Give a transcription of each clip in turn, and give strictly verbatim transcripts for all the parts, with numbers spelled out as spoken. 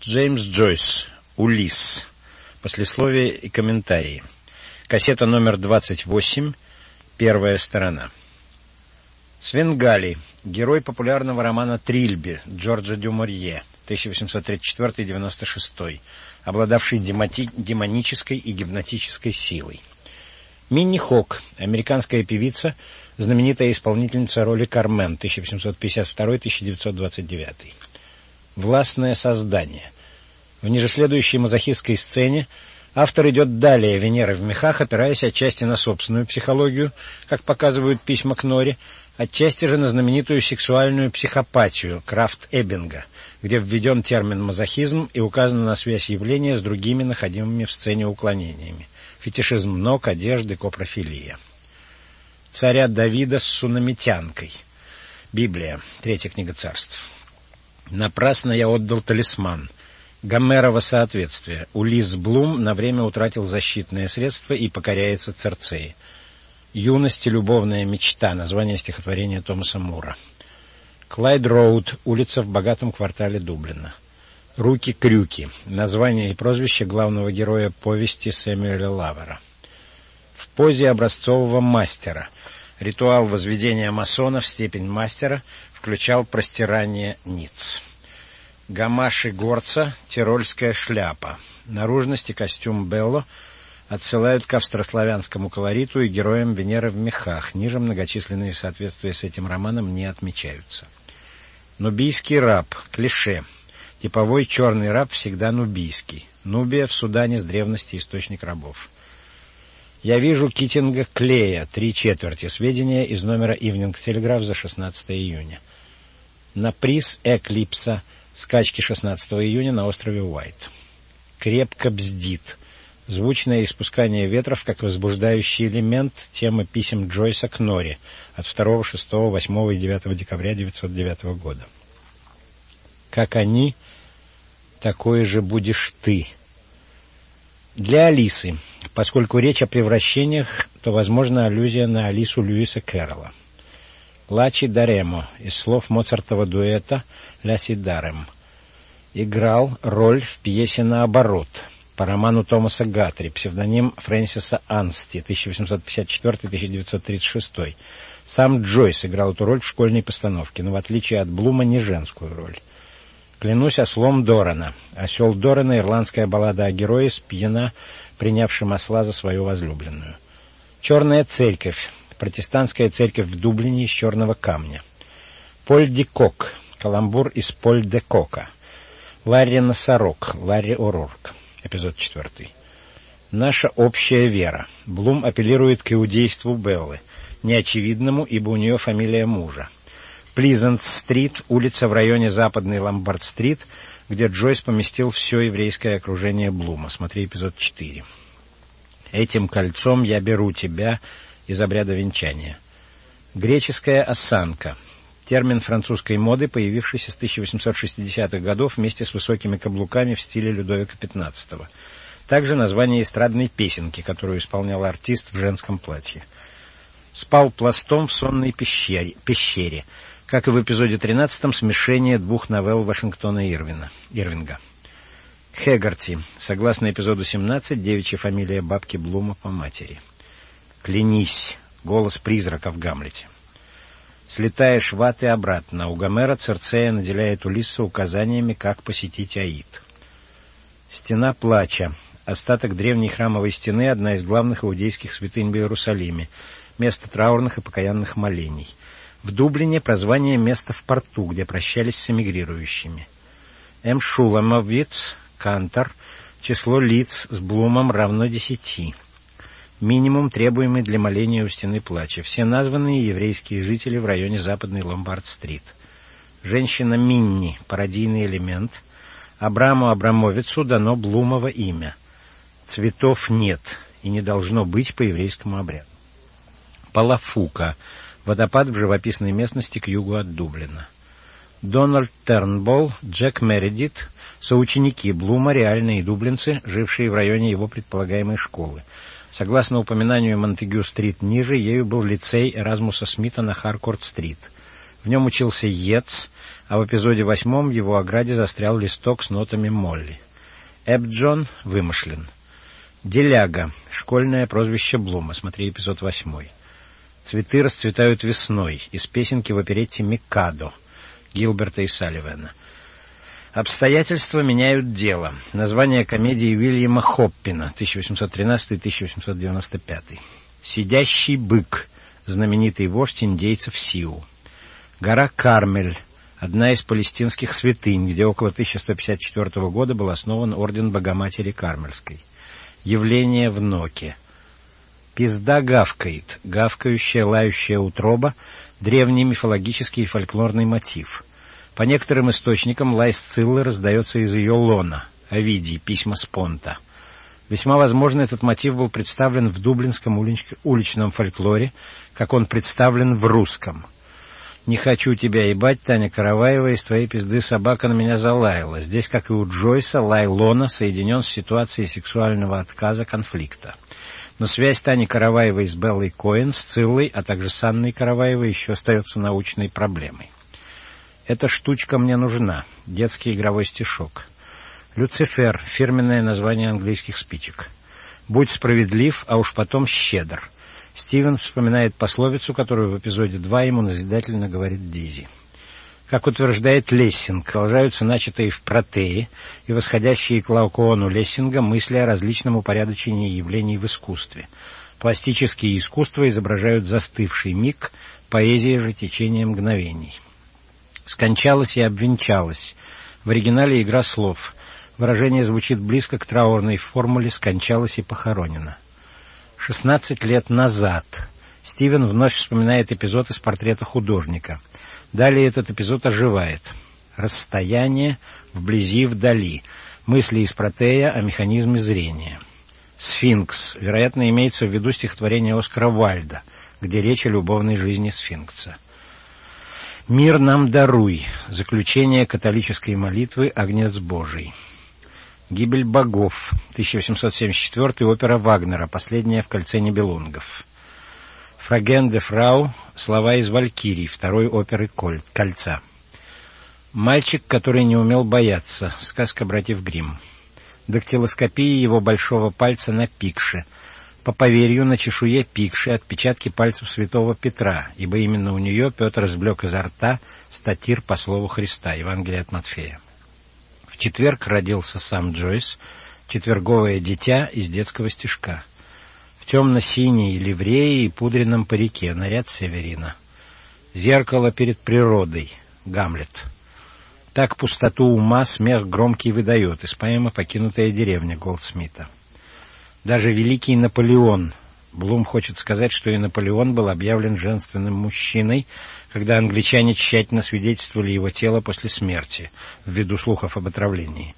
Джеймс Джойс. Улисс. Послесловие и комментарии. Кассета номер двадцать восемь. Первая сторона. Свенгали. Герой популярного романа «Трильби» Джорджа Дюморье, тысяча восемьсот тридцать четвёртый — девяносто шестой, обладавший демати... демонической и гипнотической силой. Минни Хок. Американская певица, знаменитая исполнительница роли Кармен, тысяча восемьсот пятьдесят второй — тысяча девятьсот двадцать девятый. Властное создание. В ниже следующей мазохистской сцене автор идет далее Венеры в мехах, опираясь отчасти на собственную психологию, как показывают письма к Норе, отчасти же на знаменитую сексуальную психопатию Крафт Эббинга, где введен термин мазохизм и указана на связь явления с другими находимыми в сцене уклонениями: фетишизм ног, одежды, копрофилия. Царя Давида с сунамитянкой. Библия. Третья книга царств. Напрасно я отдал талисман. Гомерово соответствие. Улисс Блум на время утратил защитные средства и покоряется Церцеи. Юность и любовная мечта. Название стихотворения Томаса Мура. Клайд Роуд. Улица в богатом квартале Дублина. Руки-крюки. Название и прозвище главного героя повести Сэмюэля Лавера. В позе образцового мастера. Ритуал возведения масона в степень мастера включал простирание ниц. Гамаши горца, тирольская шляпа. Наружность и костюм Белло отсылают к австрославянскому колориту и героям Венеры в мехах. Ниже многочисленные соответствия с этим романом не отмечаются. Нубийский раб. Клише. Типовой черный раб всегда нубийский. Нубия в Судане с древности источник рабов. Я вижу Китинга Клея, три четверти. Сведения из номера Evening Telegraph за шестнадцатое июня. На приз Эклипса. Скачки шестнадцатого июня на острове Уайт. Крепко бздит. Звучное испускание ветров как возбуждающий элемент темы писем Джойса к Норе от второго, шестого, восьмого и девятого декабря девятьсот девятого года. Как они, такой же будешь ты. Для Алисы. Поскольку речь о превращениях, то возможна аллюзия на Алису Льюиса Кэрролла. Лачи Даремо, из слов Моцартова дуэта «Ля си дарем». Играл роль в пьесе «Наоборот» по роману Томаса Гатри, псевдоним Фрэнсиса Ансти, тысяча восемьсот пятьдесят четвёртый — тысяча девятьсот тридцать шестой. Сам Джойс играл эту роль в школьной постановке, но в отличие от Блума не женскую роль. Клянусь ослом Дорана. Осел Дорана — ирландская баллада о герое, спьяна принявшем осла за свою возлюбленную. Черная церковь. Протестантская церковь в Дублине из черного камня. Поль де Кок. Каламбур из Поль де Кока. Ларри Носорог. Ларри О'Рурк. Эпизод четвертый. Наша общая вера. Блум апеллирует к иудейству Беллы, неочевидному, ибо у нее фамилия мужа. Плизант-стрит, улица в районе Западной Ломбард-стрит, где Джойс поместил все еврейское окружение Блума. Смотри эпизод четыре. Этим кольцом я беру тебя из обряда венчания. Греческая осанка. Термин французской моды, появившийся с тысяча восемьсот шестидесятых годов вместе с высокими каблуками в стиле Людовика пятнадцатого. Также название эстрадной песенки, которую исполнял артист в женском платье. Спал пластом в сонной пещере, пещере. Как и в эпизоде тринадцатом, смешение двух новелл Вашингтона Ирвина, Ирвинга. Хегарти. Согласно эпизоду семнадцать, девичья фамилия бабки Блума по матери. Клянись. Голос призрака в Гамлете. Слетаешь в ад и обратно. У Гомера Церцея наделяет Улисса указаниями, как посетить Аид. Стена плача. Остаток древней храмовой стены, одна из главных иудейских святынь в Иерусалиме. Место траурных и покаянных молений. В Дублине прозвание места в порту, где прощались с эмигрирующими. М. Шуламовиц, Кантор, число лиц с Блумом равно десяти. Минимум, требуемый для моления у стены плача. Все названные еврейские жители в районе Западной Ломбард-стрит. Женщина Минни, пародийный элемент. Абраму Абрамовицу дано Блумово имя. Цветов нет и не должно быть по еврейскому обряду. Палафука. Водопад в живописной местности к югу от Дублина. Дональд Тернболл, Джек Мередит, соученики Блума, реальные дублинцы, жившие в районе его предполагаемой школы. Согласно упоминанию Монтегю-стрит ниже, ею был лицей Эразмуса Смита на Харкорт-стрит. В нем учился Йетс, а в эпизоде восьмом в его ограде застрял листок с нотами Молли. Эбджон вымышлен. Деляга — школьное прозвище Блума, смотри эпизод восьмой. Цветы расцветают весной, из песенки в оперетте «Микадо» Гилберта и Салливана. Обстоятельства меняют дело. Название комедии Уильяма Хоппина, тысяча восемьсот тринадцатый — тысяча восемьсот девяносто пятый. Сидящий бык, знаменитый вождь индейцев Сиу. Гора Кармель, одна из палестинских святынь, где около тысяча сто пятьдесят четвёртого года был основан орден Богоматери Кармельской. Явление в Ноке. Пизда гавкает, гавкающая, лающая утроба, древний мифологический и фольклорный мотив. По некоторым источникам лай Сциллы раздается из ее лона, Овидий, письма Спонта. Весьма возможно, этот мотив был представлен в дублинском уличном фольклоре, как он представлен в русском. «Не хочу тебя ебать, Таня Караваева, из твоей пизды собака на меня залаяла». Здесь, как и у Джойса, лай лона соединен с ситуацией сексуального отказа, конфликта. Но связь Тани Караваевой с Беллой Коэн, с Циллой, а также с Анной Караваевой еще остается научной проблемой. «Эта штучка мне нужна» — детский игровой стишок. «Люцифер» — фирменное название английских спичек. «Будь справедлив, а уж потом щедр». Стивен вспоминает пословицу, которую в эпизоде два ему назидательно говорит Дизи. Как утверждает Лессинг, продолжаются начатые в Протее и восходящие к Лаокоону Лессинга мысли о различном упорядочении явлений в искусстве. Пластические искусства изображают застывший миг, поэзия же течение мгновений. «Скончалась и обвенчалась». В оригинале игра слов. Выражение звучит близко к траурной формуле «скончалась и похоронена». Шестнадцать лет назад. Стивен вновь вспоминает эпизод из портрета художника. Далее этот эпизод оживает. Расстояние, вблизи, вдали. Мысли из Протея о механизме зрения. Сфинкс. Вероятно, имеется в виду стихотворение Оскара Вальда, где речь о любовной жизни сфинкса. «Мир нам даруй». Заключение католической молитвы «Агнец Божий». «Гибель богов», тысяча восемьсот семьдесят четвёртый, опера Вагнера, последняя в кольце Нибелунгов. «Фраген де фрау», слова из «Валькирий», второй оперы «Кольца». «Мальчик, который не умел бояться», сказка братьев Гримм. Дактилоскопия его большого пальца на пикше. По поверью, на чешуе пикши отпечатки пальцев святого Петра, ибо именно у нее Петр извлек изо рта статир по слову Христа, Евангелие от Матфея. В четверг родился сам Джойс, четверговое дитя из детского стишка. В темно-синей ливрее и пудреном парике, наряд Северина. Зеркало перед природой, Гамлет. Так пустоту ума смех громкий выдает, из поэмы «Покинутая деревня» Голдсмита. Даже великий Наполеон. Блум хочет сказать, что и Наполеон был объявлен женственным мужчиной, когда англичане тщательно свидетельствовали его тело после смерти, ввиду слухов об отравлении.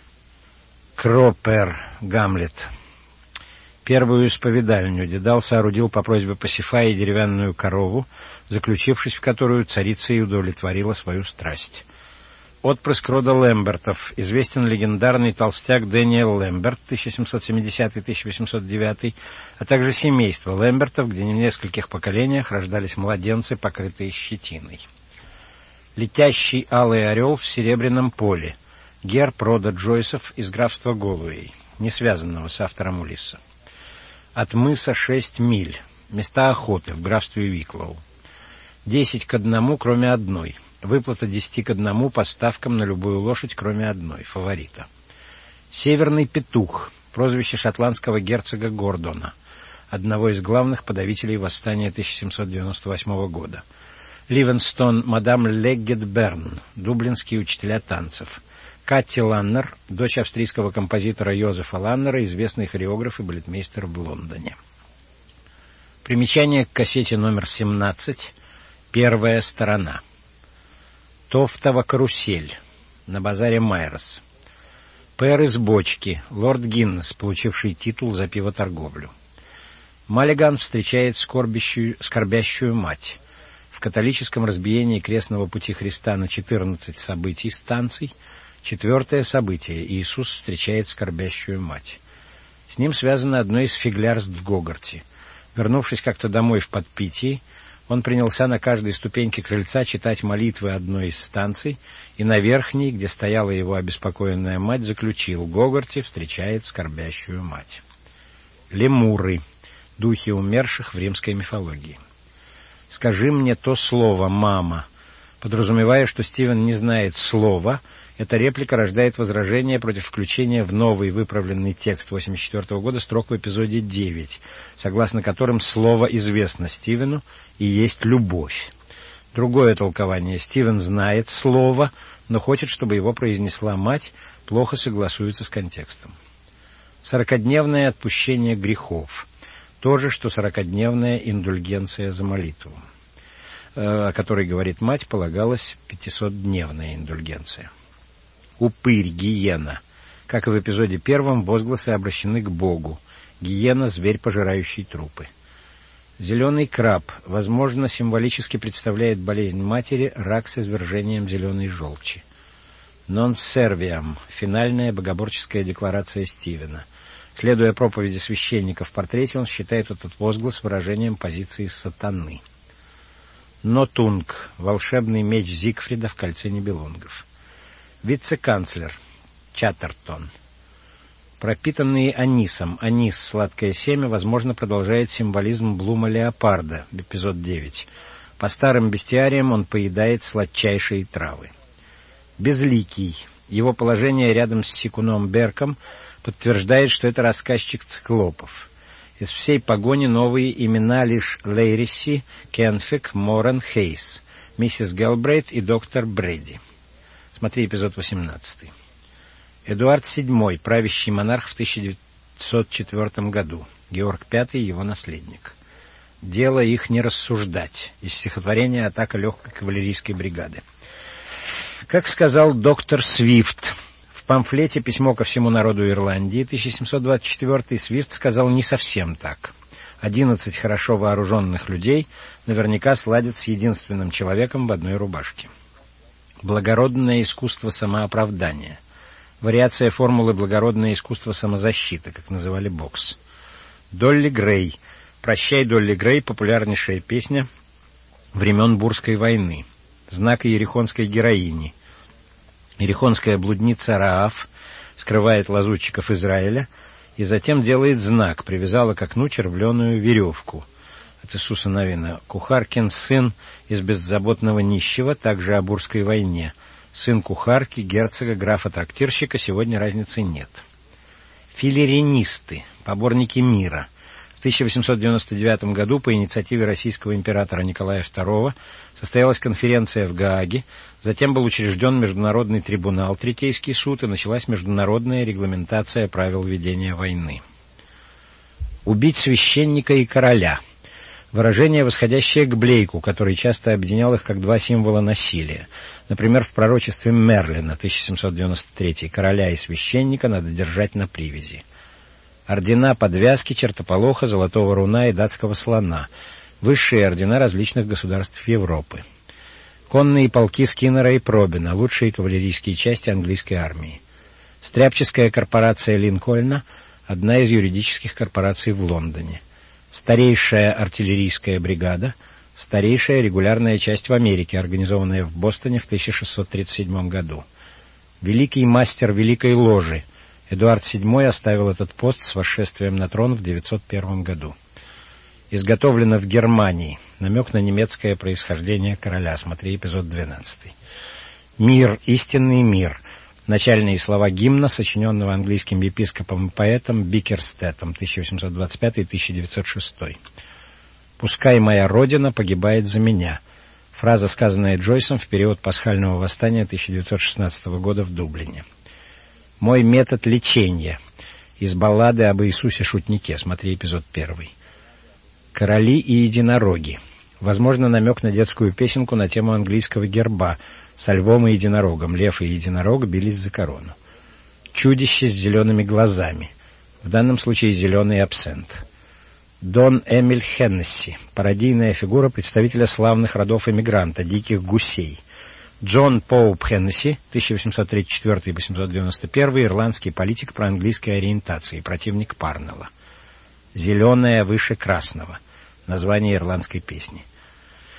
Кропер, Гамлет. Первую исповедальню Дедал соорудил по просьбе Пасифаи деревянную корову, заключившись в которую царица и удовлетворила свою страсть. Отпрыск рода Лэмбертов. Известен легендарный толстяк Дэниел Лэмберт, тысяча семьсот семидесятый — тысяча восемьсот девятый, а также семейство Лэмбертов, где в нескольких поколениях рождались младенцы, покрытые щетиной. Летящий алый орел в серебряном поле. Герб рода Джойсов из графства Голуэй, не связанного с автором Улисса. От мыса шесть миль. Места охоты в графстве Виклоу. Десять к одному, кроме одной. Выплата десяти к одному по ставкам на любую лошадь, кроме одной, фаворита. Северный петух, прозвище шотландского герцога Гордона, одного из главных подавителей восстания тысяча семьсот девяносто восьмого года. Ливенстон, мадам Леггет-Берн, дублинские учителя танцев. Катти Ланнер, дочь австрийского композитора Йозефа Ланнера, известный хореограф и балетмейстер в Лондоне. Примечание к кассете номер семнадцать, первая сторона. Тофтова карусель, на базаре Майерс. Пэр из бочки, лорд Гиннес, получивший титул за пивоторговлю. Маллиган встречает скорбящую, скорбящую мать. В католическом разбиении крестного пути Христа на четырнадцать событий станций. Четвертое событие. Иисус встречает скорбящую мать. С ним связано одно из фиглярств в Гогарте. Вернувшись как-то домой в подпитии, Он принялся на каждой ступеньке крыльца читать молитвы одной из станций, и на верхней, где стояла его обеспокоенная мать, заключил: Гогарти встречает скорбящую мать. Лемуры. Духи умерших в римской мифологии. «Скажи мне то слово, мама». Подразумевая, что Стивен не знает слова, эта реплика рождает возражение против включения в новый выправленный текст восемьдесят четвёртого года строк в эпизоде девять, согласно которым слово известно Стивену и есть любовь. Другое толкование: Стивен знает слово, но хочет, чтобы его произнесла мать, плохо согласуется с контекстом. Сорокодневное отпущение грехов. То же, что сорокодневная индульгенция за молитву, о которой говорит мать, полагалась пятисотдневная индульгенция. Упырь, гиена. Как и в эпизоде первом, возгласы обращены к Богу. Гиена — зверь, пожирающий трупы. Зеленый краб, возможно, символически представляет болезнь матери, рак с извержением зеленой желчи. Non serviam — финальная богоборческая декларация Стивена. Следуя проповеди священника в портрете, он считает этот возглас выражением позиции сатаны. Нотунг — волшебный меч Зигфрида в кольце Нибелунгов. Вице-канцлер Чаттертон. Пропитанный анисом, анис — сладкое семя, возможно, продолжает символизм Блума-леопарда, эпизод девять. По старым бестиариям он поедает сладчайшие травы. Безликий. Его положение рядом с Секуном Берком подтверждает, что это рассказчик циклопов. Из всей погони новые имена лишь Лейриси, Кенфик, Моран, Хейс, миссис Гелбрейт и доктор Брэди. Смотри эпизод восемнадцатый. Эдуард седьмой, правящий монарх в тысяча девятьсот четвёртом году. Георг пятый, его наследник. Дело их не рассуждать. Из стихотворения «Атака легкой кавалерийской бригады». Как сказал доктор Свифт в памфлете «Письмо ко всему народу Ирландии» тысяча семьсот двадцать четвёртый, Свифт сказал не совсем так. Одиннадцать хорошо вооруженных людей наверняка сладят с единственным человеком в одной рубашке. Благородное искусство самооправдания. Вариация формулы «благородное искусство самозащиты», как называли бокс. Долли Грей. «Прощай, Долли Грей» — популярнейшая песня времен Бурской войны. Знак иерихонской героини. Иерихонская блудница Рааф скрывает лазутчиков Израиля и затем делает знак, привязала к окну червленую веревку. От Иисуса Навина. Кухаркин сын из беззаботного нищего, также о Бурской войне. Сын кухарки, герцога, графа-трактирщика, сегодня разницы нет. Филеренисты, поборники мира. В тысяча восемьсот девяносто девятом году по инициативе российского императора Николая второго состоялась конференция в Гааге, затем был учрежден Международный трибунал, Третейский суд, и началась международная регламентация правил ведения войны. Убить священника и короля. Выражение, восходящее к Блейку, который часто объединял их как два символа насилия. Например, в пророчестве Мерлина, тысяча семьсот девяносто третий, короля и священника надо держать на привязи. Ордена подвязки, чертополоха, золотого руна и датского слона. Высшие ордена различных государств Европы. Конные полки Скиннера и Пробина, лучшие кавалерийские части английской армии. Стряпческая корпорация Линкольна, одна из юридических корпораций в Лондоне. Старейшая артиллерийская бригада, старейшая регулярная часть в Америке, организованная в Бостоне в тысяча шестьсот тридцать седьмом году. Великий мастер Великой Ложи. Эдуард седьмой оставил этот пост с восшествием на трон в девятьсот первом году. Изготовлено в Германии. Намек на немецкое происхождение короля. Смотри эпизод двенадцатый. Мир, истинный мир. Начальные слова гимна, сочиненного английским епископом и поэтом Бикерстеттом, тысяча восемьсот двадцать пятый — тысяча девятьсот шестой. «Пускай моя родина погибает за меня». Фраза, сказанная Джойсом в период пасхального восстания тысяча девятьсот шестнадцатого года в Дублине. «Мой метод лечения». Из баллады об Иисусе-шутнике. Смотри эпизод первый. «Короли и единороги». Возможно, намек на детскую песенку на тему английского герба со львом и единорогом. Лев и единорог бились за корону. Чудище с зелеными глазами. В данном случае зеленый абсент. Дон Эмиль Хеннесси. Пародийная фигура представителя славных родов эмигранта, диких гусей. Джон Поуп Хеннесси, тысяча восемьсот тридцать четвёртый — восемьсот девяносто первый, ирландский политик проанглийской ориентации, противник Парнелла. Зеленое выше красного. Название ирландской песни.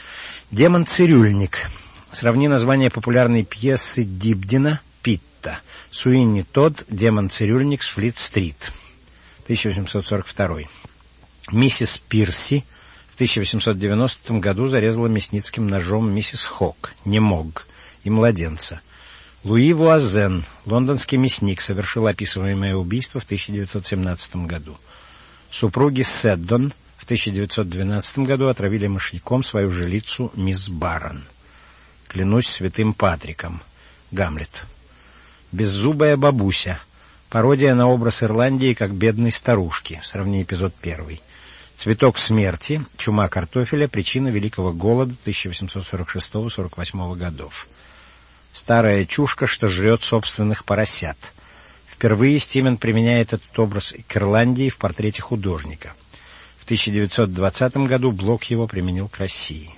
Демон-цирюльник. Сравни название популярной пьесы Дибдина «Питта». Суинни Тодд, демон-цирюльник с Флит-стрит, тысяча восемьсот сорок второй. Миссис Пирси в тысяча восемьсот девяностом году зарезала мясницким ножом миссис Хок, Немог и младенца. Луи Вуазен, лондонский мясник, совершил описываемое убийство в тысяча девятьсот семнадцатом году. Супруги Седдон в тысяча девятьсот двенадцатом году отравили мышьяком свою жилицу мисс Барон. Клянусь святым Патриком. Гамлет. Беззубая бабуся. Пародия на образ Ирландии как бедной старушки. Сравни эпизод первый. Цветок смерти. Чума картофеля. Причина Великого голода тысяча восемьсот сорок шестого — сорок восьмого годов. Старая чушка, что жрет собственных поросят. Впервые Стивен применяет этот образ к Ирландии в портрете художника. В тысяча девятьсот двадцатом году Блок его применил к России.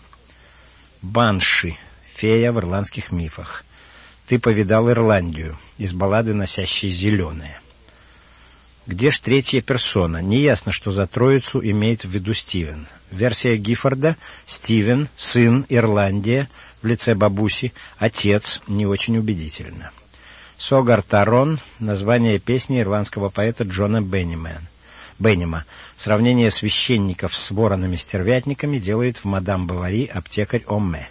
Банши. Фея в ирландских мифах. Ты повидал Ирландию. Из баллады, носящей зеленое. Где ж третья персона? Неясно, что за троицу имеет в виду Стивен. Версия Гиффорда — Стивен, сын, Ирландия, в лице бабуси, отец, не очень убедительно. Согарт Арон — название песни ирландского поэта Джона Беннима. Беннима. Сравнение священников с воронами-стервятниками делает в «Мадам Бовари» аптекарь Омме.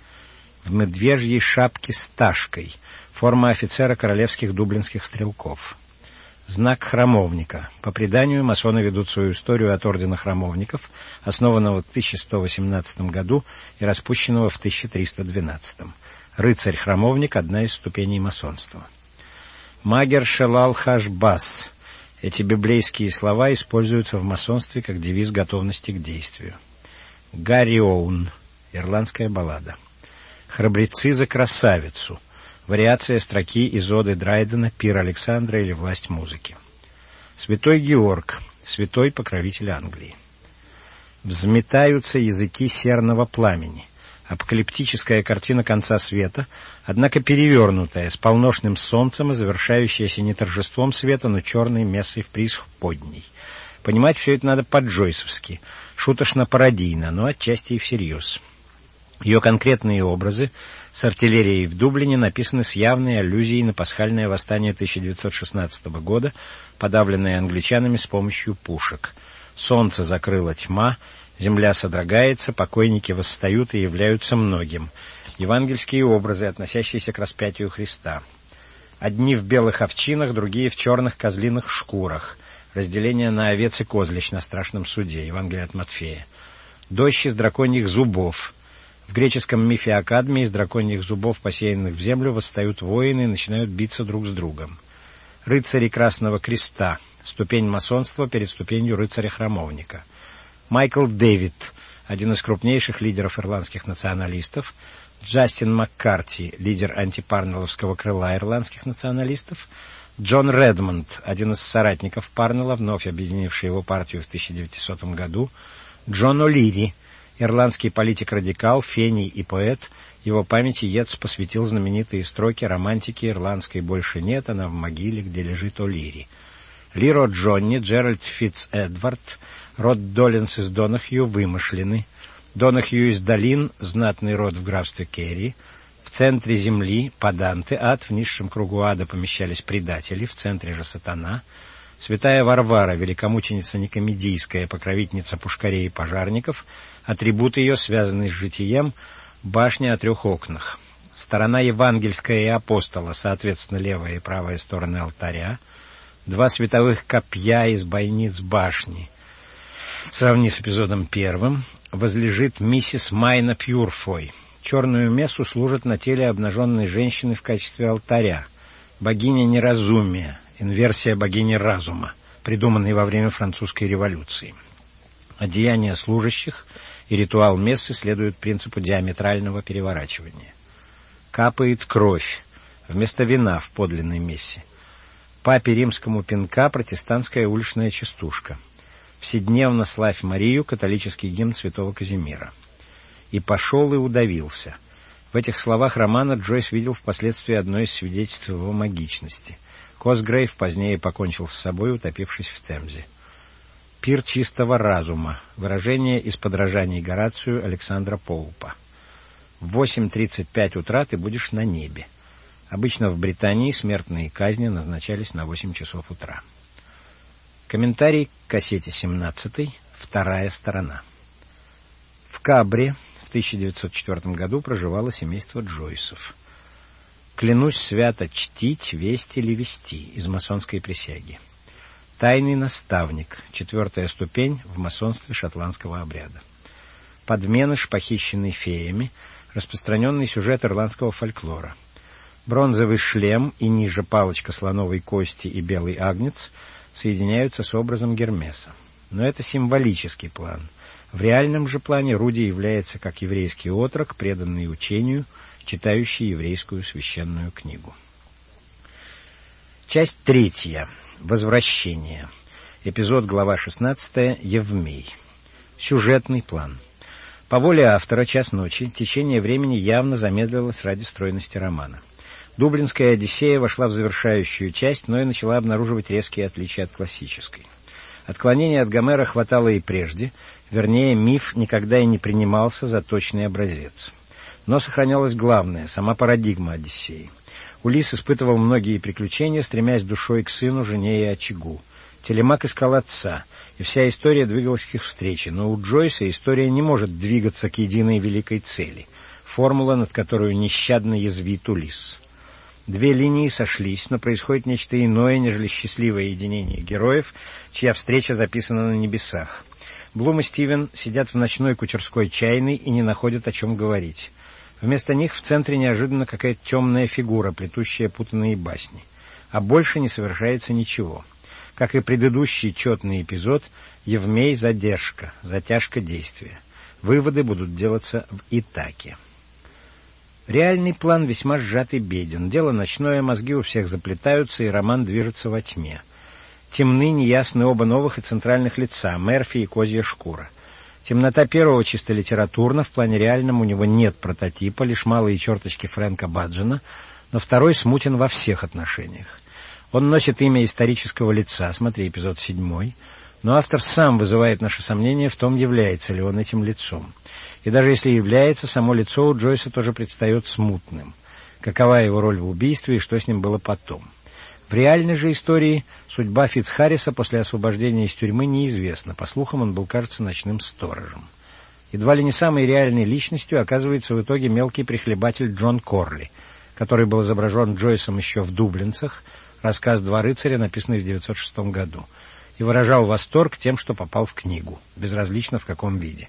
В медвежьей шапке с ташкой. Форма офицера королевских дублинских стрелков. Знак храмовника. По преданию, масоны ведут свою историю от ордена храмовников, основанного в тысяча сто восемнадцатом году и распущенного в тысяча триста двенадцатом. Рыцарь-храмовник — одна из ступеней масонства. Магер Шелал Хаш-Бас. Эти библейские слова используются в масонстве как девиз готовности к действию. Гарри Оун. Ирландская баллада. Храбрецы за красавицу. Вариация строки из оды Драйдена «Пир Александра» или «Власть музыки». Святой Георг. Святой покровитель Англии. Взметаются языки серного пламени. Апокалиптическая картина конца света, однако перевернутая, с полночным солнцем и завершающаяся не торжеством света, но черной мессой в преисподней. Понимать все это надо по-джойсовски, шуточно-пародийно, но отчасти и всерьез. Ее конкретные образы с артиллерией в Дублине написаны с явной аллюзией на пасхальное восстание тысяча девятьсот шестнадцатого года, подавленное англичанами с помощью пушек. Солнце закрыла тьма, земля содрогается, покойники восстают и являются многим. Евангельские образы, относящиеся к распятию Христа. Одни в белых овчинах, другие в черных козлиных шкурах. Разделение на овец и козлищ на страшном суде. Евангелие от Матфея. Дождь из драконьих зубов. В греческом мифе о Кадме из драконьих зубов, посеянных в землю, восстают воины и начинают биться друг с другом. Рыцари Красного Креста. Ступень масонства перед ступенью рыцаря-храмовника. Майкл Дэвид, один из крупнейших лидеров ирландских националистов. Джастин Маккарти, лидер антипарнелловского крыла ирландских националистов. Джон Редмонд, один из соратников Парнелла, вновь объединивший его партию в тысяча девятисотом году. Джон О'Лири, ирландский политик-радикал, фений и поэт. Его памяти Йетс посвятил знаменитые строки романтики «Ирландской больше нет, она в могиле, где лежит О'Лири». Лиро Джонни, Джеральд Фитц-Эдвард, род Доллинс из Донахью вымышлены. Донахью из Долин, знатный род в графстве Керри. В центре земли — Паданты, ад, в низшем кругу ада помещались предатели, в центре же сатана. Святая Варвара, великомученица Никомедийская, покровительница пушкарей и пожарников. Атрибут ее, связанный с житием, башня о трех окнах. Сторона евангельская и апостола, соответственно, левая и правая стороны алтаря. Два световых копья из бойниц башни. Сравни с эпизодом первым. Возлежит миссис Майна Пьюрфой. Черную мессу служат на теле обнаженной женщины в качестве алтаря. Богиня неразумия, инверсия богини разума, придуманной во время французской революции. Одеяния служащих и ритуал мессы следуют принципу диаметрального переворачивания. Капает кровь вместо вина в подлинной мессе. Папе римскому пинка протестантская уличная частушка. Вседневно славь Марию, католический гимн святого Казимира. И пошел и удавился. В этих словах романа Джойс видел впоследствии одно из свидетельств его магичности. Косгрейв позднее покончил с собой, утопившись в Темзе. Пир чистого разума. Выражение из подражаний Горацию Александра Поупа. В восемь тридцать пять утра ты будешь на небе. Обычно в Британии смертные казни назначались на восемь часов утра. Комментарий к кассете семнадцатой, вторая сторона. В Кабре в тысяча девятьсот четвёртом году проживало семейство Джойсов. «Клянусь свято чтить, весть или вести» из масонской присяги. Тайный наставник, четвертая ступень в масонстве шотландского обряда. Подменыш, похищенный феями, распространенный сюжет ирландского фольклора. Бронзовый шлем и ниже палочка слоновой кости и белый агнец соединяются с образом Гермеса. Но это символический план. В реальном же плане Руди является как еврейский отрок, преданный учению, читающий еврейскую священную книгу. Часть третья. Возвращение. Эпизод, глава шестнадцатая. Евмей. Сюжетный план. По воле автора, час ночи, течение времени явно замедлилось ради стройности романа. Дублинская «Одиссея» вошла в завершающую часть, но и начала обнаруживать резкие отличия от классической. Отклонений от Гомера хватало и прежде, вернее, миф никогда и не принимался за точный образец. Но сохранялась главная, сама парадигма «Одиссеи». Улисс испытывал многие приключения, стремясь душой к сыну, жене и очагу. Телемак искал отца, и вся история двигалась к их встрече, но у Джойса история не может двигаться к единой великой цели, формула, над которой нещадно язвит Улисс. Две линии сошлись, но происходит нечто иное, нежели счастливое единение героев, чья встреча записана на небесах. Блум и Стивен сидят в ночной кучерской чайной и не находят, о чем говорить. Вместо них в центре неожиданно какая-то темная фигура, плетущая путанные басни. А больше не совершается ничего. Как и предыдущий четный эпизод, Евмей — задержка, затяжка действия. Выводы будут делаться в Итаке. Реальный план весьма сжат и беден. Дело ночное, мозги у всех заплетаются, и роман движется во тьме. Темны, неясны оба новых и центральных лица — Мерфи и Козья шкура. Темнота первого чисто литературно, в плане реальном у него нет прототипа, лишь малые черточки Фрэнка Баджена, но второй смутен во всех отношениях. Он носит имя исторического лица, смотри эпизод седьмой, но автор сам вызывает наши сомнения в том, является ли он этим лицом. И даже если является, само лицо у Джойса тоже предстает смутным. Какова его роль в убийстве и что с ним было потом. В реальной же истории судьба Фицхарриса после освобождения из тюрьмы неизвестна. По слухам, он был, кажется, ночным сторожем. Едва ли не самой реальной личностью оказывается в итоге мелкий прихлебатель Джон Корли, который был изображен Джойсом еще в «Дублинцах», рассказ «Два рыцаря», написанный в девятьсот шестом году, и выражал восторг тем, что попал в книгу, безразлично в каком виде.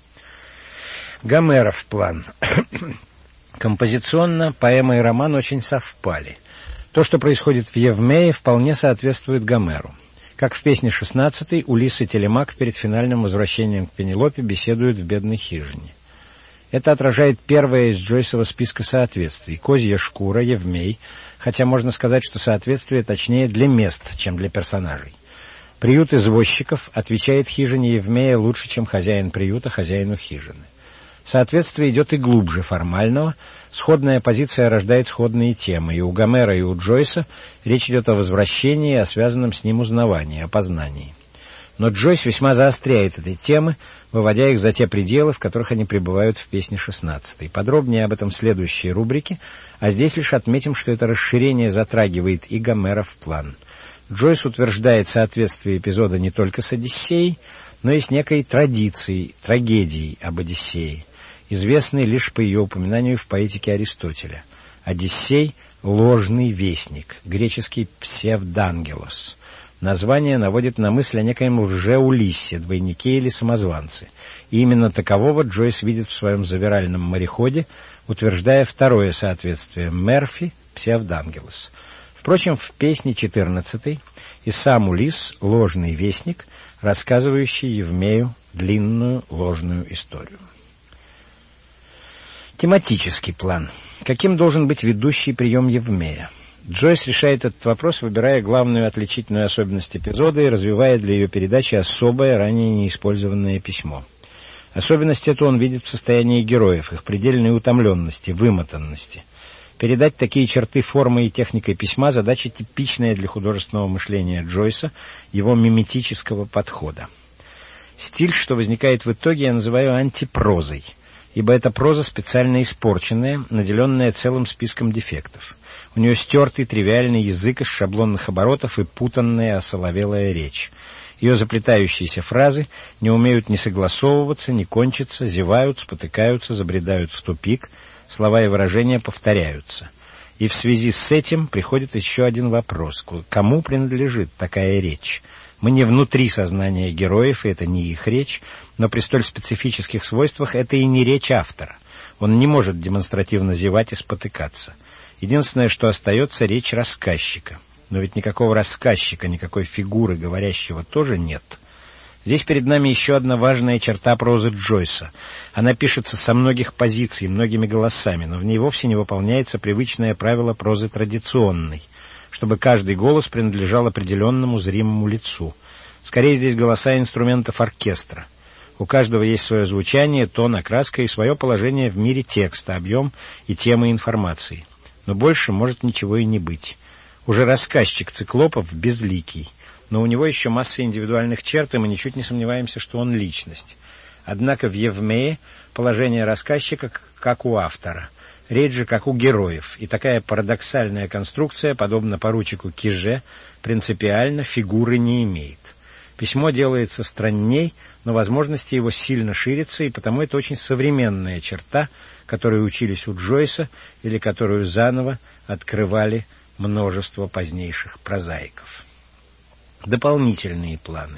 Гомеров план. Композиционно поэма и роман очень совпали. То, что происходит в Евмее, вполне соответствует Гомеру. Как в песне шестнадцатой, Улисс и Телемак перед финальным возвращением к Пенелопе беседуют в бедной хижине. Это отражает первое из Джойсова списка соответствий. Козья шкура, Евмей, хотя можно сказать, что соответствие точнее для мест, чем для персонажей. Приют извозчиков отвечает хижине Евмея лучше, чем хозяин приюта хозяину хижины. Соответствие идет и глубже формального. Сходная позиция рождает сходные темы. И у Гомера, и у Джойса речь идет о возвращении, о связанном с ним узнавании, о познании. Но Джойс весьма заостряет эти темы, выводя их за те пределы, в которых они пребывают в песне шестнадцатой. Подробнее об этом в следующей рубрике, а здесь лишь отметим, что это расширение затрагивает и Гомеров план. Джойс утверждает соответствие эпизода не только с Одиссеей, но и с некой традицией, трагедией об Одиссее, известный лишь по ее упоминанию в поэтике Аристотеля. Одиссей — ложный вестник, греческий псевдангелос. Название наводит на мысль о некоем лже-Улиссе, двойнике или самозванце. И именно такового Джойс видит в своем завиральном мореходе, утверждая второе соответствие — Мерфи — псевдангелос. Впрочем, в песне четырнадцатой и сам Улисс — ложный вестник, рассказывающий Евмею длинную ложную историю. Тематический план. Каким должен быть ведущий прием Евмея? Джойс решает этот вопрос, выбирая главную отличительную особенность эпизода и развивая для ее передачи особое, ранее неиспользованное письмо. Особенность эту он видит в состоянии героев, их предельной утомленности, вымотанности. Передать такие черты формой и техникой письма — задача типичная для художественного мышления Джойса, его миметического подхода. Стиль, что возникает в итоге, я называю антипрозой. ибо эта проза специально испорченная, наделенная целым списком дефектов. У нее стертый тривиальный язык из шаблонных оборотов и путанная осоловелая речь. Ее заплетающиеся фразы не умеют ни согласовываться, ни кончиться, зевают, спотыкаются, забредают в тупик, слова и выражения повторяются. И в связи с этим приходит еще один вопрос. Кому принадлежит такая речь? Мы не внутри сознания героев, и это не их речь, но при столь специфических свойствах это и не речь автора. Он не может демонстративно зевать и спотыкаться. Единственное, что остается, речь рассказчика. Но ведь никакого рассказчика, никакой фигуры говорящего тоже нет. Здесь перед нами еще одна важная черта прозы Джойса. Она пишется со многих позиций, многими голосами, но в ней вовсе не выполняется привычное правило прозы традиционной, чтобы каждый голос принадлежал определенному зримому лицу. Скорее, здесь голоса инструментов оркестра. У каждого есть свое звучание, тон, окраска и свое положение в мире текста, объем и темы информации. Но больше может ничего и не быть. Уже рассказчик Циклопов безликий, но у него еще масса индивидуальных черт, и мы ничуть не сомневаемся, что он личность. Однако в Евмее положение рассказчика как у автора, речь же как у героев, и такая парадоксальная конструкция, подобно поручику Киже, принципиально фигуры не имеет. Письмо делается странней, но возможности его сильно ширятся, и потому это очень современная черта, которой учились у Джойса или которую заново открывали множество позднейших прозаиков. Дополнительные планы.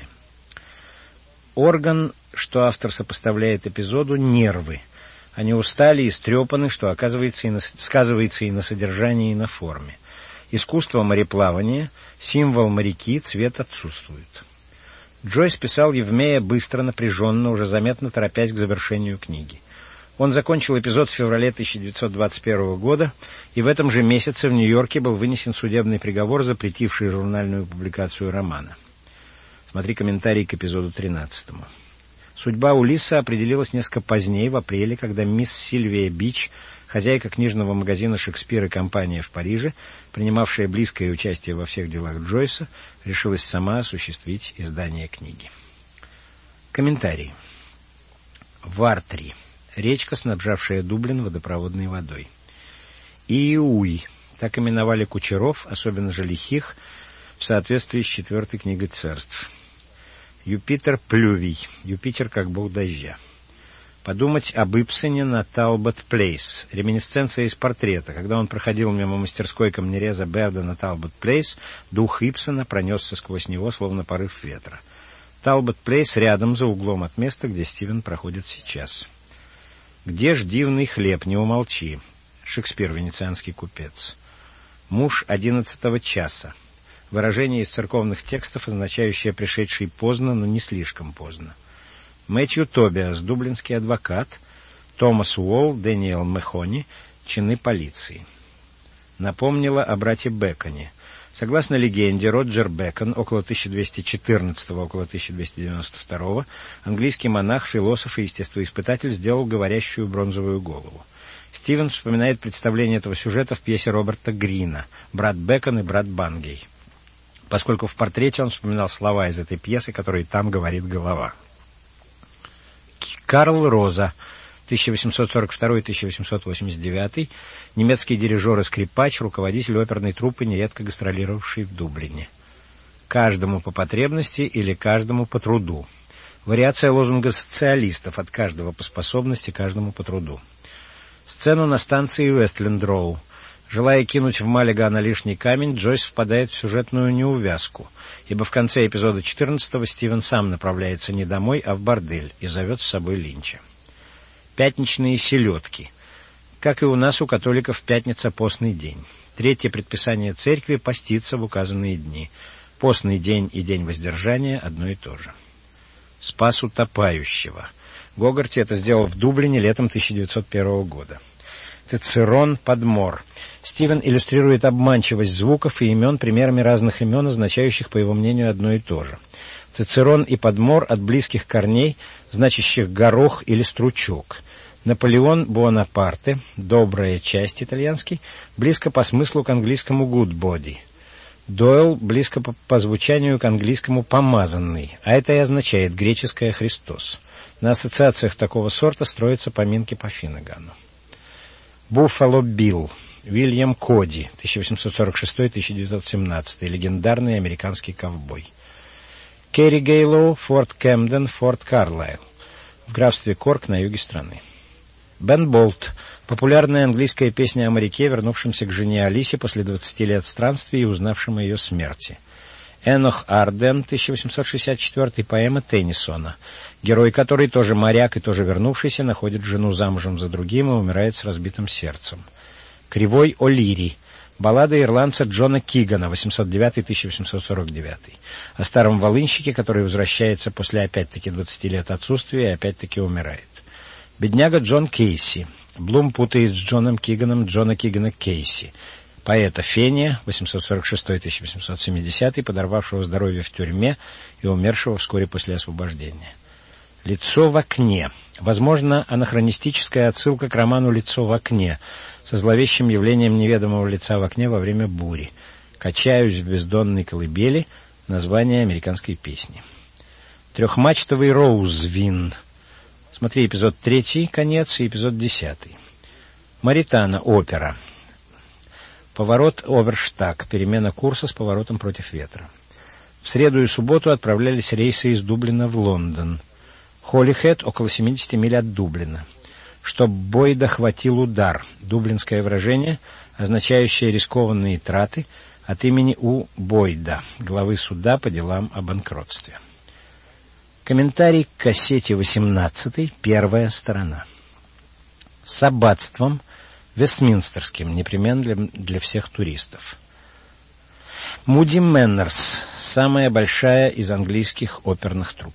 Орган, что автор сопоставляет эпизоду, — нервы. Они устали и истрепаны, что оказывается и на, сказывается и на содержании, и на форме. Искусство мореплавания, символ моряки, цвет отсутствует. Джойс писал Евмея быстро, напряженно, уже заметно торопясь к завершению книги. Он закончил эпизод в феврале тысяча девятьсот двадцать первого года, и в этом же месяце в Нью-Йорке был вынесен судебный приговор, запретивший журнальную публикацию романа. Смотри комментарий к эпизоду тринадцатому. Судьба Улисса определилась несколько позднее, в апреле, когда мисс Сильвия Бич, хозяйка книжного магазина «Шекспир и компания» в Париже, принимавшая близкое участие во всех делах Джойса, решилась сама осуществить издание книги. Комментарий. Вартри. Речка, снабжавшая Дублин водопроводной водой. Иуй. Так именовали кучеров, особенно же лихих, в соответствии с четвертой книгой царств. Юпитер Плювий. Юпитер как бог дождя. Подумать об Ибсене на Талбот-Плейс. Реминисценция из портрета. Когда он проходил мимо мастерской камнереза Берда на Талбот-Плейс, дух Ибсена пронесся сквозь него, словно порыв ветра. Талбот-Плейс рядом, за углом от места, где Стивен проходит сейчас. Где ж дивный хлеб, не умолчи. Шекспир, венецианский купец. Муж одиннадцатого часа. Выражение из церковных текстов, означающее пришедший поздно, но не слишком поздно. Мэтью Тобиас, дублинский адвокат. Томас Уолл, Дэниел Мехони, чины полиции. Напомнила о брате Бэконе. Согласно легенде, Роджер Бэкон, около тысяча двести четырнадцатого — около тысяча двести девяносто второго, английский монах, философ и естествоиспытатель, сделал говорящую бронзовую голову. Стивен вспоминает представление этого сюжета в пьесе Роберта Грина «Брат Бэкон и брат Бангей», поскольку в портрете он вспоминал слова из этой пьесы, которые там говорит голова. Карл Роза, тысяча восемьсот сорок второй — тысяча восемьсот восемьдесят девятый, немецкий дирижер и скрипач, руководитель оперной труппы, нередко гастролировавший в Дублине. Каждому по потребности или каждому по труду. Вариация лозунга социалистов: от каждого по способности, каждому по труду. Сцену на станции Уэстленд-Роу. Желая кинуть в Маллигана лишний камень, Джойс впадает в сюжетную неувязку, ибо в конце эпизода четырнадцатого Стивен сам направляется не домой, а в бордель и зовет с собой Линча. Пятничные селедки. Как и у нас, у католиков, пятница — постный день. Третье предписание церкви — поститься в указанные дни. Постный день и день воздержания — одно и то же. Спас утопающего. Гогарти это сделал в Дублине летом тысяча девятьсот первого года. Цицерон Подмор. Стивен иллюстрирует обманчивость звуков и имен примерами разных имен, означающих, по его мнению, одно и то же. Цицерон и Подмор от близких корней, значащих горох или стручок. Наполеон Буонапарте, добрая часть итальянский, близко по смыслу к английскому good body. Дойл близко по, по звучанию к английскому помазанный, а это и означает греческое Христос. На ассоциациях такого сорта строятся поминки по Финнегану. Буффало Билл, Уильям Коди, тысяча восемьсот сорок шестой — тысяча девятьсот семнадцатый, легендарный американский ковбой. Керри Гейлоу, Форт Кэмден, Форт Карлайл, в графстве Корк на юге страны. Бен Болт, популярная английская песня о моряке, вернувшемся к жене Алисе после двадцати лет странствий и узнавшем о ее смерти. Энох Арден, тысяча восемьсот шестьдесят четвёртый, поэма Теннисона, герой которой, тоже моряк и тоже вернувшийся, находит жену замужем за другим и умирает с разбитым сердцем. Кривой О'Лири, баллада ирландца Джона Кигана, восемьсот девятый — тысяча восемьсот сорок девятый, о старом волынщике, который возвращается после опять-таки двадцати лет отсутствия и опять-таки умирает. Бедняга Джон Кейси, Блум путает с Джоном Киганом Джона Кигана Кейси, поэта Фения, восемьсот сорок шестой — тысяча восемьсот семидесятый, подорвавшего здоровье в тюрьме и умершего вскоре после освобождения. «Лицо в окне». Возможно, анахронистическая отсылка к роману «Лицо в окне», со зловещим явлением неведомого лица в окне во время бури. «Качаюсь в бездонной колыбели» — название американской песни. «Трехмачтовый Роузвин». Смотри эпизод третий, конец, и эпизод десятый. «Маритана», опера. Поворот Оверштаг, перемена курса с поворотом против ветра. В среду и субботу отправлялись рейсы из Дублина в Лондон. Холлихэт, около семидесяти миль от Дублина. «Чтоб Бойда хватил удар», дублинское выражение, означающее рискованные траты, от имени У. Бойда, главы суда по делам о банкротстве. Комментарий к кассете восемнадцатой, первая сторона. С аббатством Вестминстерским, непременно для, для всех туристов. Муди Мэннерс, самая большая из английских оперных труп.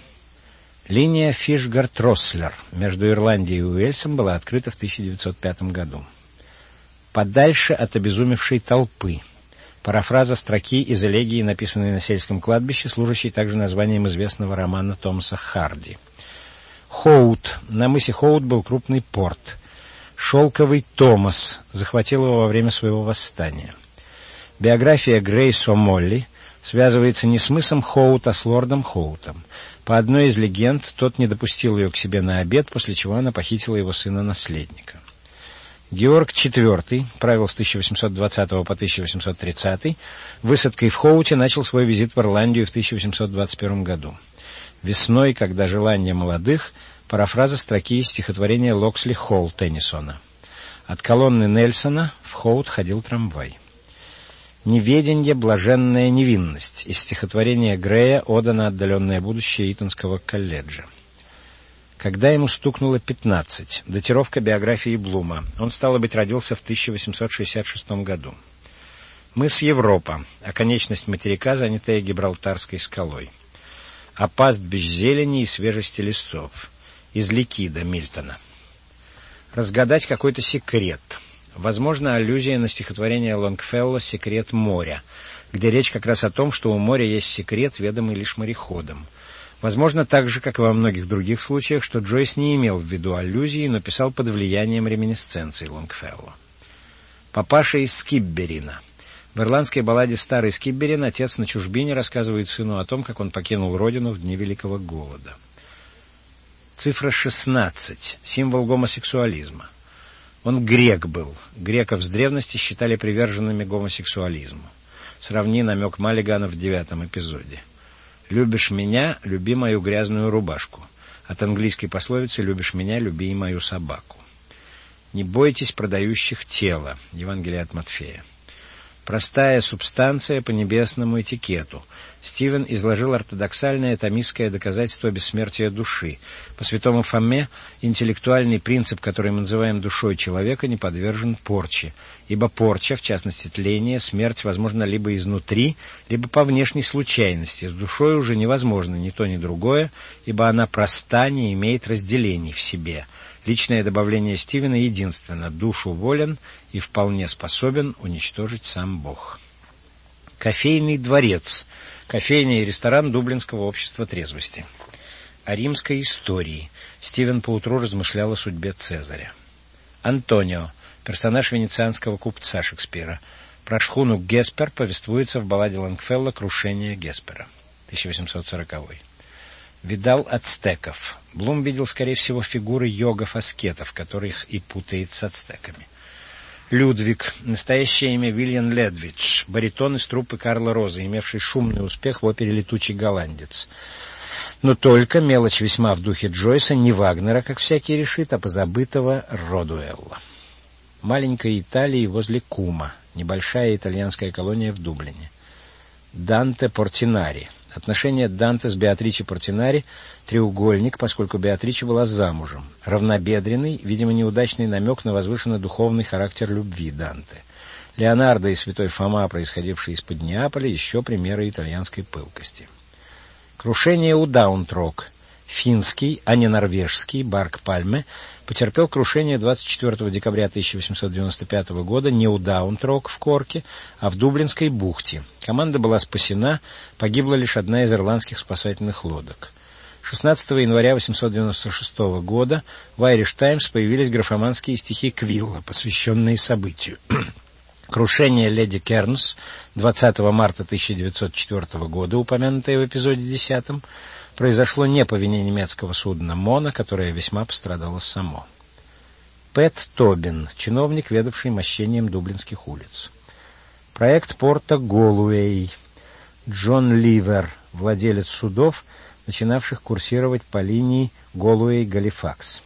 Линия Фишгард-Росслер между Ирландией и Уэльсом была открыта в тысяча девятьсот пятом году. «Подальше от обезумевшей толпы». Парафраза строки из элегии, написанной на сельском кладбище, служащей также названием известного романа Томаса Харди. Хоут. На мысе Хоут был крупный порт. Шелковый Томас захватил его во время своего восстания. Биография Грейс О'Молли связывается не с мысом Хоут, а с лордом Хоутом. По одной из легенд, тот не допустил ее к себе на обед, после чего она похитила его сына-наследника. Георг четвёртый, правил с тысяча восемьсот двадцатого по тысяча восемьсот тридцатый, высадкой в Хоуте начал свой визит в Ирландию в тысяча восемьсот двадцать первом году. «Весной, когда желание молодых», парафраза строки из стихотворения Локсли Холл Теннисона. От колонны Нельсона в Хоут ходил трамвай. «Неведенье, блаженная невинность» из стихотворения Грея «Ода на отдаленное будущее Итонского колледжа». Когда ему стукнуло пятнадцать, датировка биографии Блума, он, стало быть, родился в тысяча восемьсот шестьдесят шестом году. Мыс Европа, оконечность материка, занятая Гибралтарской скалой. О пастбищ зелени и свежести лесов, из Ликида Мильтона. Разгадать какой-то секрет. Возможно, аллюзия на стихотворение Лонгфелло «Секрет моря», где речь как раз о том, что у моря есть секрет, ведомый лишь мореходом. Возможно, так же, как и во многих других случаях, что Джойс не имел в виду аллюзии, но писал под влиянием реминисценций Лонгфелло. Папаша из Скибберина. В ирландской балладе «Старый Скибберин» отец на чужбине рассказывает сыну о том, как он покинул родину в дни Великого Голода. Цифра шестнадцать. Символ гомосексуализма. Он грек был. Греков с древности считали приверженными гомосексуализму. Сравни намек Маллигана в девятом эпизоде. «Любишь меня, люби мою грязную рубашку». От английской пословицы «любишь меня, люби и мою собаку». «Не бойтесь продающих тело». Евангелие от Матфея. Простая субстанция по небесному этикету. Стивен изложил ортодоксальное томистское доказательство бессмертия души. По святому Фоме интеллектуальный принцип, который мы называем душой человека, не подвержен порче, ибо порча, в частности тление, смерть возможна либо изнутри, либо по внешней случайности. С душой уже невозможно ни то, ни другое, ибо она проста, не имеет разделений в себе. Личное добавление Стивена единственно: душу волен и вполне способен уничтожить сам Бог. Кофейный дворец. Кофейня и ресторан Дублинского общества трезвости. О римской истории. Стивен поутру размышлял о судьбе Цезаря. Антонио. Персонаж венецианского купца Шекспира. Про шхуну Геспер повествуется в балладе Лонгфелло «Крушение Геспера». тысяча восемьсот сороковой. видал ацтеков. Блум видел, скорее всего, фигуры йогов-аскетов, которых и путает с ацтеками. Людвиг, настоящее имя Вильям Ледвидж, баритон из труппы Карла Роза, имевший шумный успех в опере «Летучий голландец». Но только мелочь весьма в духе Джойса, не Вагнера, как всякий решит, а позабытого Родуэлла. Маленькая Италия возле Кума, небольшая итальянская колония в Дублине. Данте Портинари. Отношения Данте с Беатриче Портинари — треугольник, поскольку Беатриче была замужем. Равнобедренный, видимо, неудачный намек на возвышенно-духовный характер любви Данте. Леонардо и святой Фома, происходившие из-под Неаполя, еще примеры итальянской пылкости. Крушение у Даунтрок. Финский, а не норвежский, барк Пальме потерпел крушение двадцать четвёртого декабря тысяча восемьсот девяносто пятого года не у Даунтрок в Корке, а в Дублинской бухте. Команда была спасена, погибла лишь одна из ирландских спасательных лодок. шестнадцатого января восемьсот девяносто шестого года в Irish Times появились графоманские стихи Квилла, посвященные событию. Крушение леди Кернс двадцатого марта тысяча девятьсот четвёртого года, упомянутое в эпизоде десятом, произошло не по вине немецкого судна «Мона», которое весьма пострадало само. Пэт Тобин, чиновник, ведавший мощением дублинских улиц. Проект порта Голуэй. Джон Ливер, владелец судов, начинавших курсировать по линии Голуэй-Галифакс.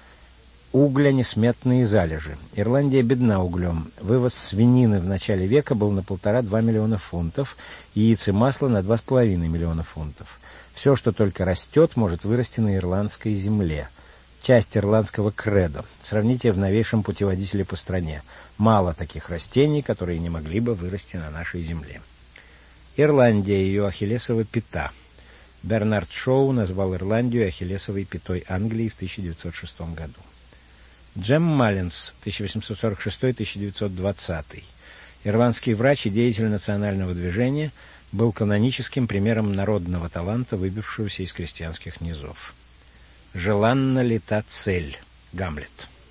Угля несметные залежи. Ирландия бедна углем. Вывоз свинины в начале века был на полтора-два миллиона фунтов, яиц и масла на два с половиной миллиона фунтов. Все, что только растет, может вырасти на ирландской земле. Часть ирландского кредо. Сравните в новейшем путеводителе по стране. Мало таких растений, которые не могли бы вырасти на нашей земле. Ирландия и ее ахиллесова пята. Бернард Шоу назвал Ирландию ахиллесовой пятой Англии в тысяча девятьсот шестом году. Джем Маллинс, тысяча восемьсот сорок шестой — тысяча девятьсот двадцатый. Ирландский врач и деятель национального движения, был каноническим примером народного таланта, выбившегося из крестьянских низов. «Желанна ли та цель?» Гамлет.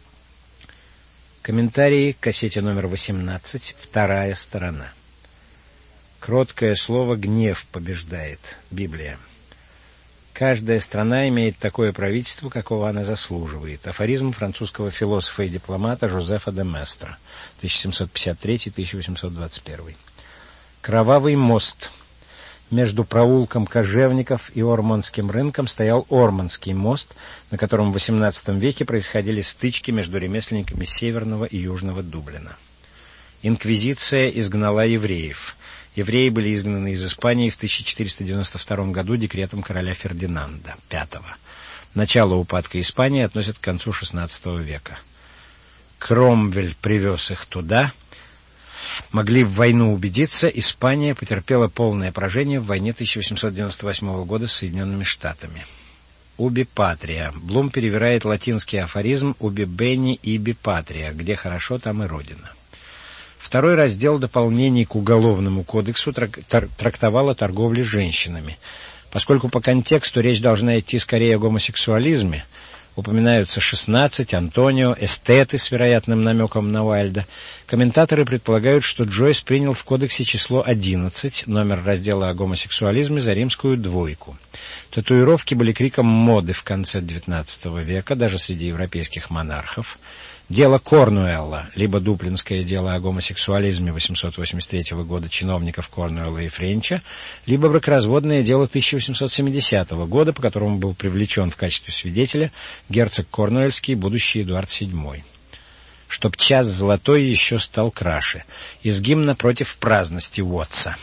Комментарии к кассете номер восемнадцать, вторая сторона. Кроткое слово «гнев» побеждает. Библия. Каждая страна имеет такое правительство, какого она заслуживает. Афоризм французского философа и дипломата Жозефа де Местра, тысяча семьсот пятьдесят третий — тысяча восемьсот двадцать первый. Кровавый мост. Между проулком Кожевников и Орманским рынком стоял Орманский мост, на котором в восемнадцатом веке происходили стычки между ремесленниками Северного и Южного Дублина. Инквизиция изгнала евреев. Евреи были изгнаны из Испании в тысяча четыреста девяносто втором году декретом короля Фердинанда пятого. Начало упадка Испании относят к концу шестнадцатого века. Кромвель привез их туда. Могли в войну убедиться, Испания потерпела полное поражение в войне тысяча восемьсот девяносто восьмого года с Соединенными Штатами. Уби патрия. Блум перевирает латинский афоризм «Уби бенни иби патрия», где хорошо, там и родина. Второй раздел дополнений к Уголовному кодексу трактовал о торговле женщинами. Поскольку по контексту речь должна идти скорее о гомосексуализме, упоминаются шестнадцать, Антонио, эстеты с вероятным намеком на Уайльда, комментаторы предполагают, что Джойс принял в кодексе число одиннадцать, номер раздела о гомосексуализме, за римскую двойку. Татуировки были криком моды в конце девятнадцатого века, даже среди европейских монархов. Дело Корнуэлла, либо Дублинское дело о гомосексуализме восемьсот восемьдесят третьего года чиновников Корнуэлла и Френча, либо бракоразводное дело тысяча восемьсот семидесятого года, по которому был привлечен в качестве свидетеля герцог Корнуэльский, будущий Эдуард седьмой. Чтоб час золотой еще стал краше. Из гимна против праздности Уотса.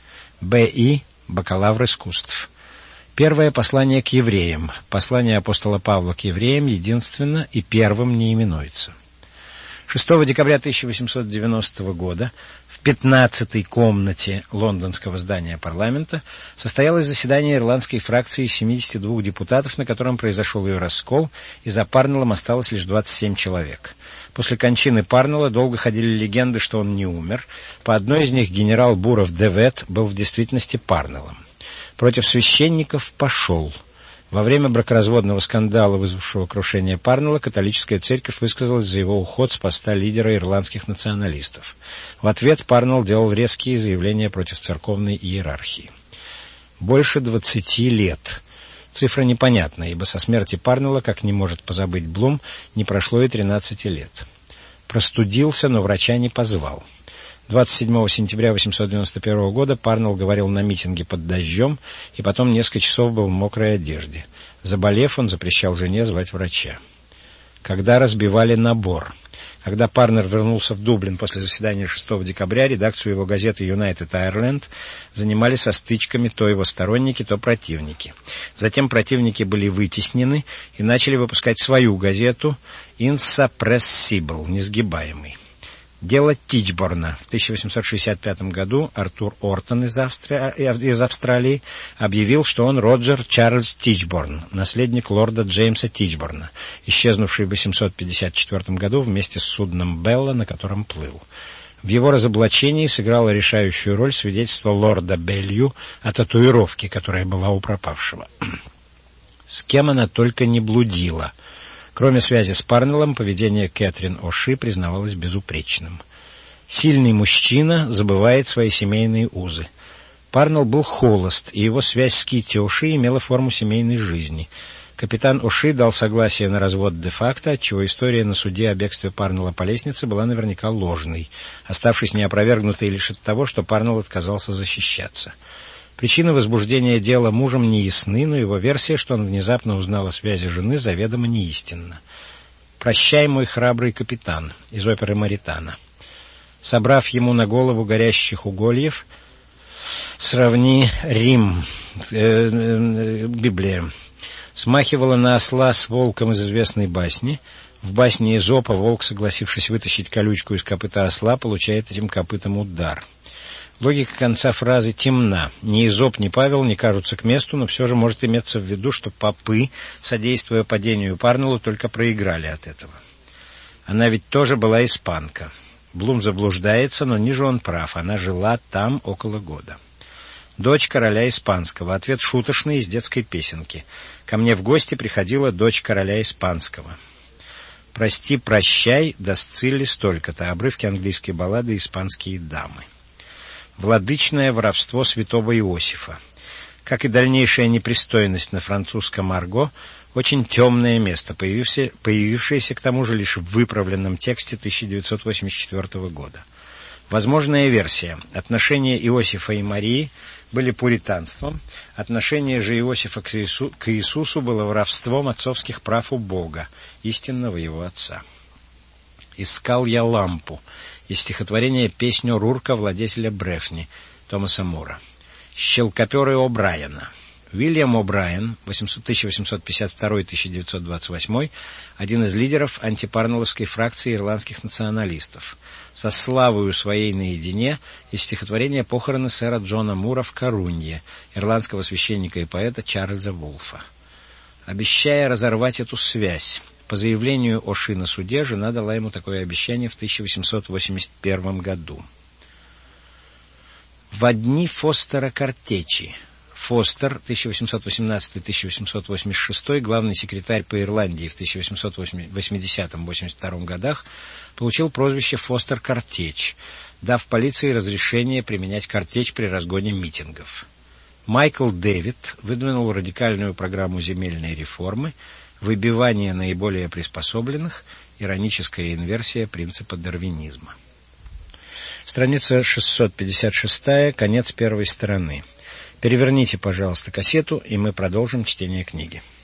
Б И Бакалавр искусств. Первое послание к евреям. Послание апостола Павла к евреям единственно и первым не именуется. шестого декабря тысяча восемьсот девяностого года в пятнадцатой комнате лондонского здания парламента состоялось заседание ирландской фракции семидесяти двух депутатов, на котором произошел ее раскол, и за Парнеллом осталось лишь двадцать семь человек. После кончины Парнелла долго ходили легенды, что он не умер. По одной из них генерал Буров Девет был в действительности Парнеллом. Против священников пошел. Во время бракоразводного скандала, вызвавшего крушение Парнелла, католическая церковь высказалась за его уход с поста лидера ирландских националистов. В ответ Парнелл делал резкие заявления против церковной иерархии. Больше двадцати лет. Цифра непонятна, ибо со смерти Парнелла, как не может позабыть Блум, не прошло и тринадцати лет. Простудился, но врача не позвал. двадцать седьмого сентября восемьсот девяносто первого года Парнелл говорил на митинге под дождем и потом несколько часов был в мокрой одежде. Заболев, он запрещал жене звать врача. Когда разбивали набор. Когда Парнелл вернулся в Дублин после заседания шестого декабря, редакцию его газеты United Ireland занимали со стычками то его сторонники, то противники. Затем противники были вытеснены и начали выпускать свою газету Insuppressible, несгибаемый. Дело Тичборна. В тысяча восемьсот шестьдесят пятом году Артур Ортон из, Австри... из Австралии объявил, что он Роджер Чарльз Тичборн, наследник лорда Джеймса Тичборна, исчезнувший в восемьсот пятьдесят четвертом году вместе с судном Белла, на котором плыл. В его разоблачении сыграло решающую роль свидетельство лорда Беллью о татуировке, которая была у пропавшего. С кем она только не блудила. Кроме связи с Парнеллом, поведение Кэтрин О'Ши признавалось безупречным. Сильный мужчина забывает свои семейные узы. Парнелл был холост, и его связь с Китти О'Ши имела форму семейной жизни. Капитан О'Ши дал согласие на развод де-факто, отчего история на суде о бегстве Парнелла по лестнице была наверняка ложной, оставшись неопровергнутой лишь от того, что Парнелл отказался защищаться. Причины возбуждения дела мужем не ясны, но его версия, что он внезапно узнал о связи жены, заведомо неистинна. «Прощай, мой храбрый капитан» из оперы Маритана. Собрав ему на голову горящих угольев, сравни Рим, э, э, Библия. Смахивала на осла с волком из известной басни. В басне Эзопа волк, согласившись вытащить колючку из копыта осла, получает этим копытом удар. Логика конца фразы темна. Ни Эзоп, ни Павел не кажутся к месту, но все же может иметься в виду, что попы, содействуя падению Парнеллу, только проиграли от этого. Она ведь тоже была испанка. Блум заблуждается, но ниже он прав. Она жила там около года. Дочь короля испанского. Ответ шуточный из детской песенки. Ко мне в гости приходила дочь короля испанского. Прости, прощай, да сцилли столько-то. Обрывки английской баллады «Испанские дамы». Владычное воровство святого Иосифа. Как и дальнейшая непристойность на французском арго, очень темное место, появившееся, появившееся к тому же лишь в выправленном тексте тысяча девятьсот восемьдесят четвертого года. Возможная версия. Отношения Иосифа и Марии были пуританством, отношение же Иосифа к, Иису, к Иисусу было воровством отцовских прав у Бога, истинного его отца. «Искал я лампу» из стихотворения «Песню Рурка, владетеля Брефни» Томаса Мура. «Щелкоперы О'Брайена». Уильям О'Брайен, тысяча восемьсот пятьдесят второй — тысяча девятьсот двадцать восьмой, один из лидеров антипарнелловской фракции ирландских националистов. Со славою своей наедине из стихотворения «Похороны сэра Джона Мура в Корунье» ирландского священника и поэта Чарльза Вулфа. Обещая разорвать эту связь, по заявлению О'Ши на суде, жена дала ему такое обещание в тысяча восемьсот восемьдесят первом году. В дни Фостера Картечи. Фостер, тысяча восемьсот восемнадцатый — тысяча восемьсот восемьдесят шестой, главный секретарь по Ирландии в тысяча восемьсот восьмидесятом — восемьдесят втором годах, получил прозвище Фостер Картечь, дав полиции разрешение применять картечь при разгоне митингов. Майкл Дэвид выдвинул радикальную программу земельной реформы, выбивание наиболее приспособленных, ироническая инверсия принципа дарвинизма. Страница шестьсот пятьдесят шестая, конец первой стороны. Переверните, пожалуйста, кассету, и мы продолжим чтение книги.